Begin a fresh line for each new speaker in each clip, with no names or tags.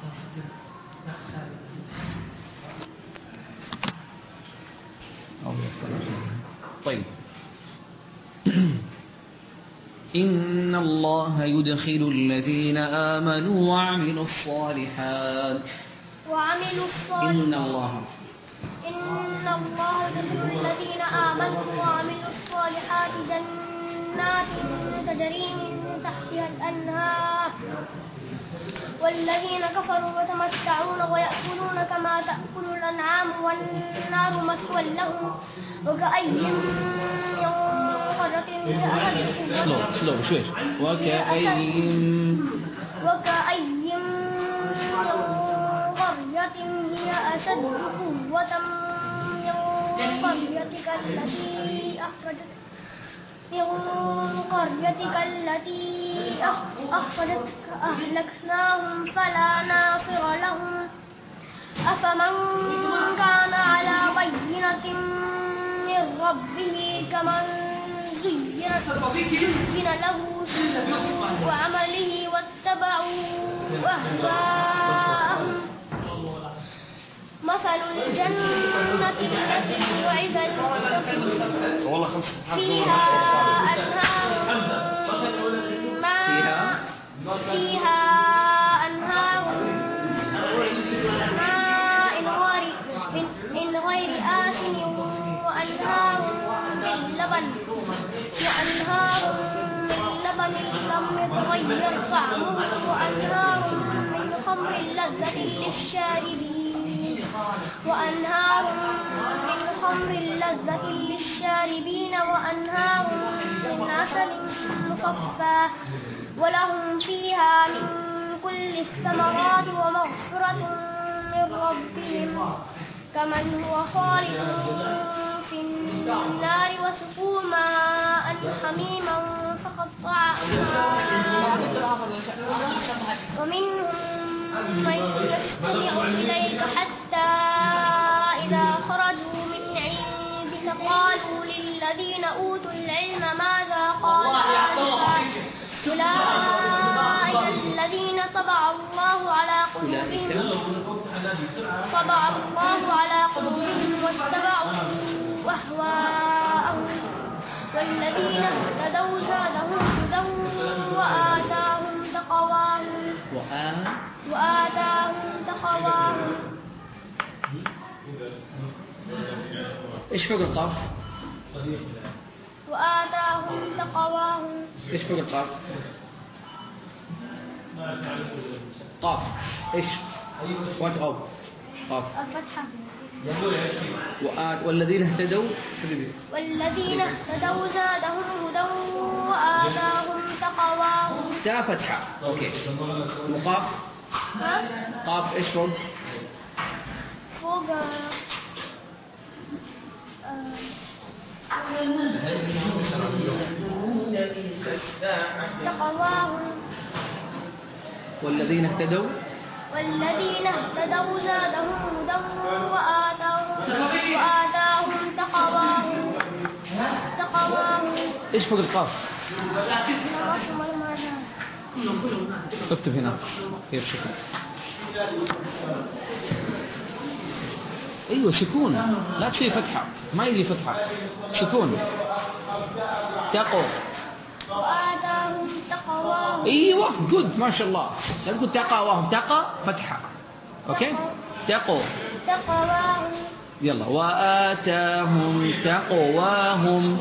طيب. إن الله يدخل الذين آمنوا وعملوا الصالحات إن الله
يدخل الذين آمنوا وعملوا الصالحات جنات تجري من تحتها الأنهار والذين كفروا يتمتعون ويأكلون كما تأكل الأنعام والنار مثوى لهم وكأي من قرية هي أشد قوة من قريتك التي أخرجتك أهلكناهم فلا ناصر لهم أفمن كان على بينة من ربه كمن زين له سوء عمله واتبعوا أهواءهم مثل الجنة التي وعد المتقون فيها أنهار من غير آسن وأنهار من لبن لم يتغير طعمه وأنهار من خمر لذة للشاربين وأنهار من عسل مصفى ولهم فيها من كل الثمرات ومغفرة من ربهم كمن هو خالد في النار وسقوا ماء حميما فقطع أمعاءهم ومنهم من يستمع إليك حتى إذا خرجوا من عندك قالوا للذين أوتوا العلم ماذا قال آنفا أولئك الذين طبع الله على قلوبهم واتبعوا أهواءهم والذين اهتدوا زادهم هدى وآتاهم تقواهم
إيش فوق القاف؟
وآتاهم تقواهم.
إيش فوق القاف؟ قاف إيش؟ وات أوب قاف
الفتحة.
والذين اهتدوا
زادهم هدى وآتاهم تقواهم.
تا فتحة. أوكي. وقاف؟ قاف إيش فوق؟
فوق تقواهم.
والذين اهتدوا
زادهم هدى وآتاهم تقواهم.
إيش فوق القاف؟ اكتب هنا كيف شكل. أيوة سكون، لا تشيل فتحة، ما يجي فتحة، سكون. تقوا
وآتاهم تقواهم.
أيوة جود ما شاء الله. لا تقول تقواهم، تقى فتحة. أوكي. تقوا يلا. وآتاهم تقواهم.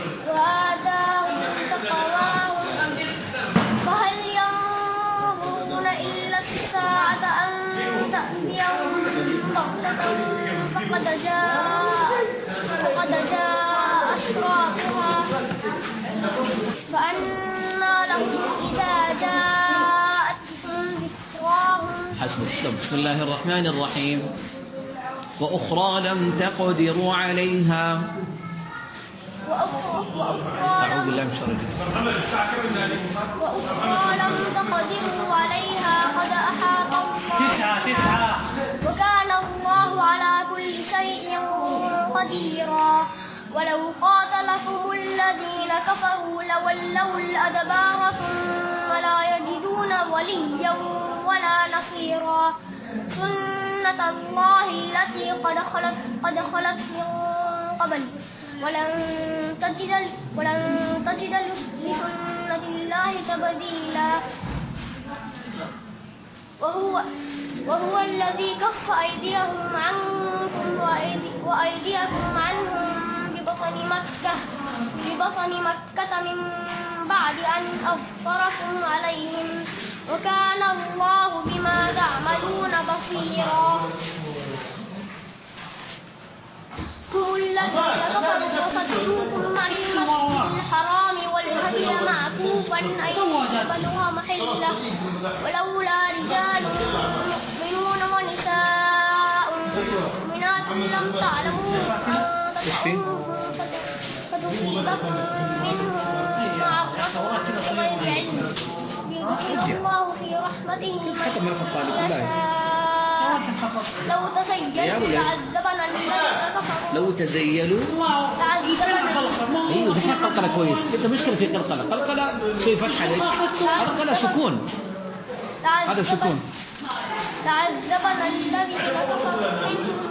فهل ينظرون إلا الساعة أن تأتيهم بغتة فقد جاء أشراطها فأنى لهم إذا جاءتهم ذكراهم.
حسبك. بسم الله الرحمن الرحيم. وأخرى لم تقدروا عليها. أعوذ بالله من شر الجن.
وأخرى لم تقدروا عليها قد أحاط الله وكان الله على كل شيء قديرا. ولو قاتلكم الذين كفروا لولوا الأدبار ثم لا يجدون وليا ولا بصيرا سنة الله التي قد خلت من قبل ولن تجد لسنة الله تبديلا وهو الذي كف أيديهم عنكم وأيديكم عنهم ببطن مكة من بعد أن أظفركم عليهم وكان الله بما تعملون بصيرا هم الذين كفروا وصدوكم عن المسجد الحرام والهدي معكوفا أن يبلغ محله ولولا رجال مؤمنون ونساء مؤمنات لم تعلموهم أن تطعوهم فتصيبكم منهم معرة بغير علم يدخل الله في رحمته من يشاء
لو تزيلوا ايوه دحين قلقله كويس. انت مشكله في قلقله شيء فتح عليك قلقله سكون هذا سكون
تعذبنا الذين كفروا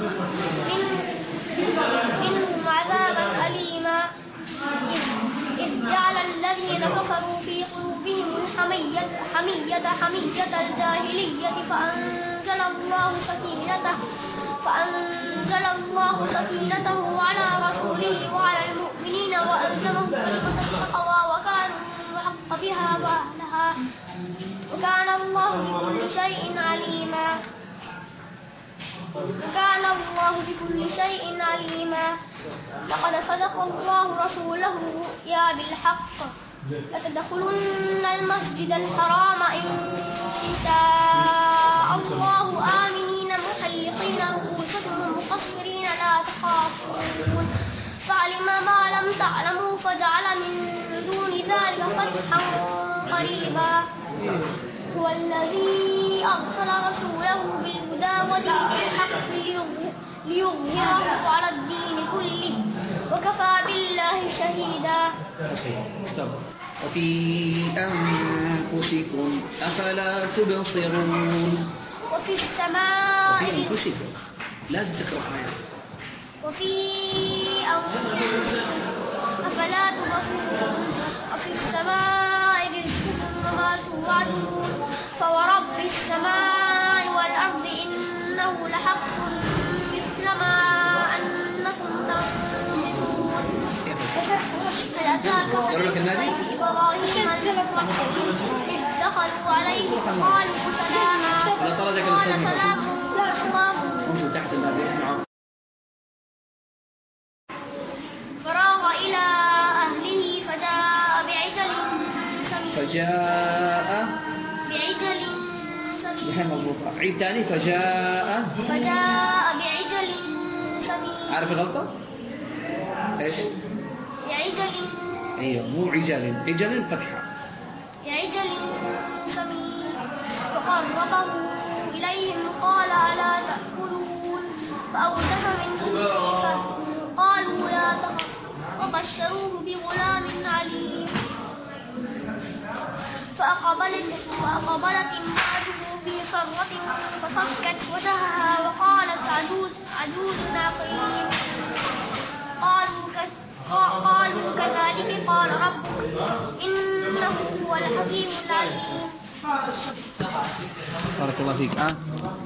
منهم عذابا أليما إذ جعل الذين كفروا في قلوبهم حمية الجاهلية فأنزل الله سكينته على رسوله وعلى المؤمنين وألزمهم كلمة التقوى وكانوا أحق بها وأهلها وكان الله بكل شيء عليما لقد صدق الله رسوله الرؤيا بالحق لتدخلن المسجد الحرام إن شاء الله آمنين محلقين رؤوسكم مقصرين لا تخافون فعلم ما لم تعلموا فجعل من دون ذلك فتحا قريبا هو الذي أرسل رسوله بالهدى ودين الحق ليظهره على الدين كله وكفى بالله شهيدا.
وفي أنفسكم أفلا تبصرون.
وفي السماء
وفي أنفسكم لازم تقرأ معي.
وفي أنفسكم أفلا تبصرون. وفي السماء رزقكم وما توعدون فورب السماء والأرض إنه لحق مثل ما أنكم تنطقون. هل أتاك إبراهيم إذ دخلوا عليه قالوا سلاما قال سلام
تحت النادي.
فراغ إلى أهله فجاء بعجل
دحين مضبوطة. عيد تاني. فجاء
بعجل سمين.
عارف الغلطة؟ ايش؟
بعجل.
ايوه مو عجل فتحة.
بعجل سمين فقربه إليهم قال ألا تأكلون فأوجس منهم خيفة قالوا لا تخف وبشروه بغلام عليم. فأقبلت امرأته في صرة فصكت وجهها وقالت عجوز عقيم. قالوا كذلك قال ربك إنه هو الحكيم العليم.
بارك الله فيك.